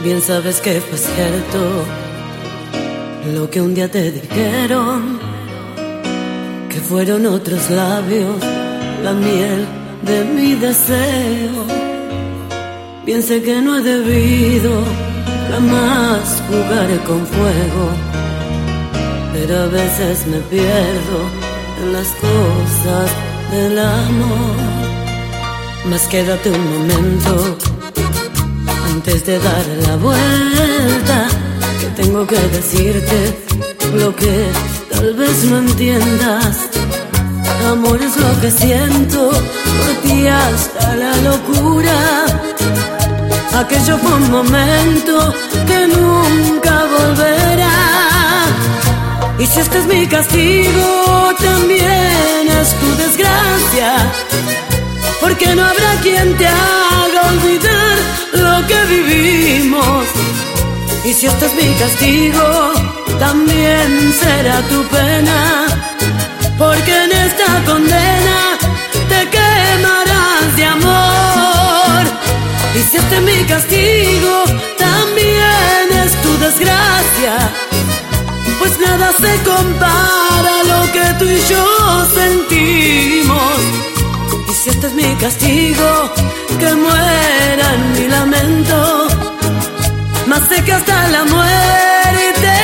Bien sabes que fue cierto lo que un día te dijeron, que fueron otros labios la miel de mi deseo. Bien sé que no he debido jamás jugar con fuego, pero a veces me pierdo en las cosas del amor. Mas quédate un momento antes de dar la vuelta, que tengo que decirte lo que tal vez no entiendas. Amor es lo que siento por ti hasta la locura. Aquello fue un momento que nunca volverá. Y si este es mi castigo, también es tu desgracia, porque no habrá quien te haga olvidar lo que vivimos. Y si este es mi castigo, también será tu pena, porque en esta condena te quemarás de amor. Y si este es mi castigo, también es tu desgracia, pues nada se compara a lo que tú y yo sentimos. Y si este es mi castigo, que muera en mi lamento, más sé que hasta la muerte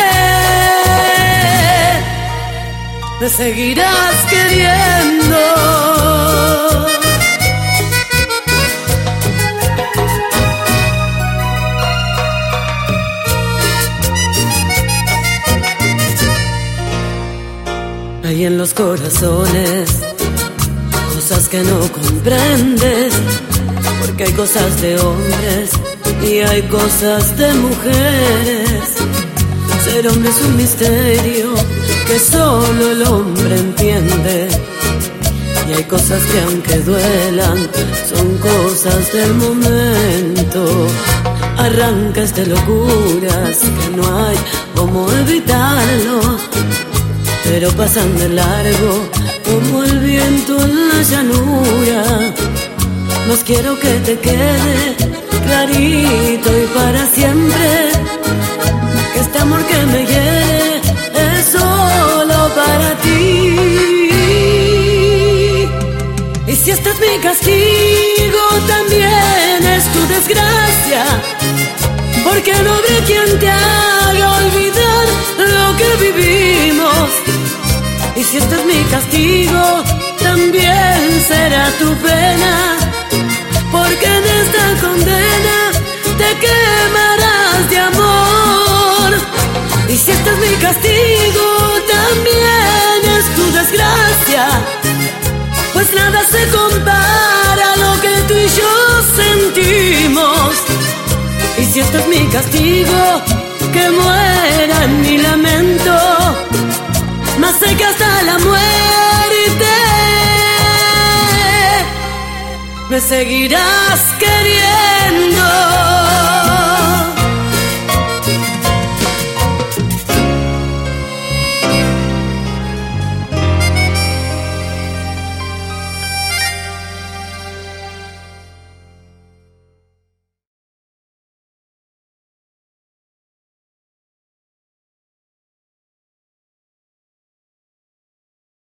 me seguirás queriendo. Hay en los corazones cosas que no comprendes, porque hay cosas de hombres y hay cosas de mujeres. Ser hombre es un misterio que solo el hombre entiende, y hay cosas que aunque duelan son cosas del momento. Arranques de locuras que no hay cómo evitarlo, pero pasan de largo como el viento en la llanura. Mas quiero que te quede clarito y para siempre que este amor que me hiere es solo para ti. Y si este es mi castigo, también es tu desgracia, porque no habrá quien te haga olvidar lo que vivimos. Y si este es mi castigo, también será tu pena, porque en esta condena te quemarás de amor. Y si este es mi castigo, también es tu desgracia, pues nada se compara a lo que tú y yo sentimos. Y si este es mi castigo, que muera en mi lamento, más sé que hasta la muerte me seguirás queriendo.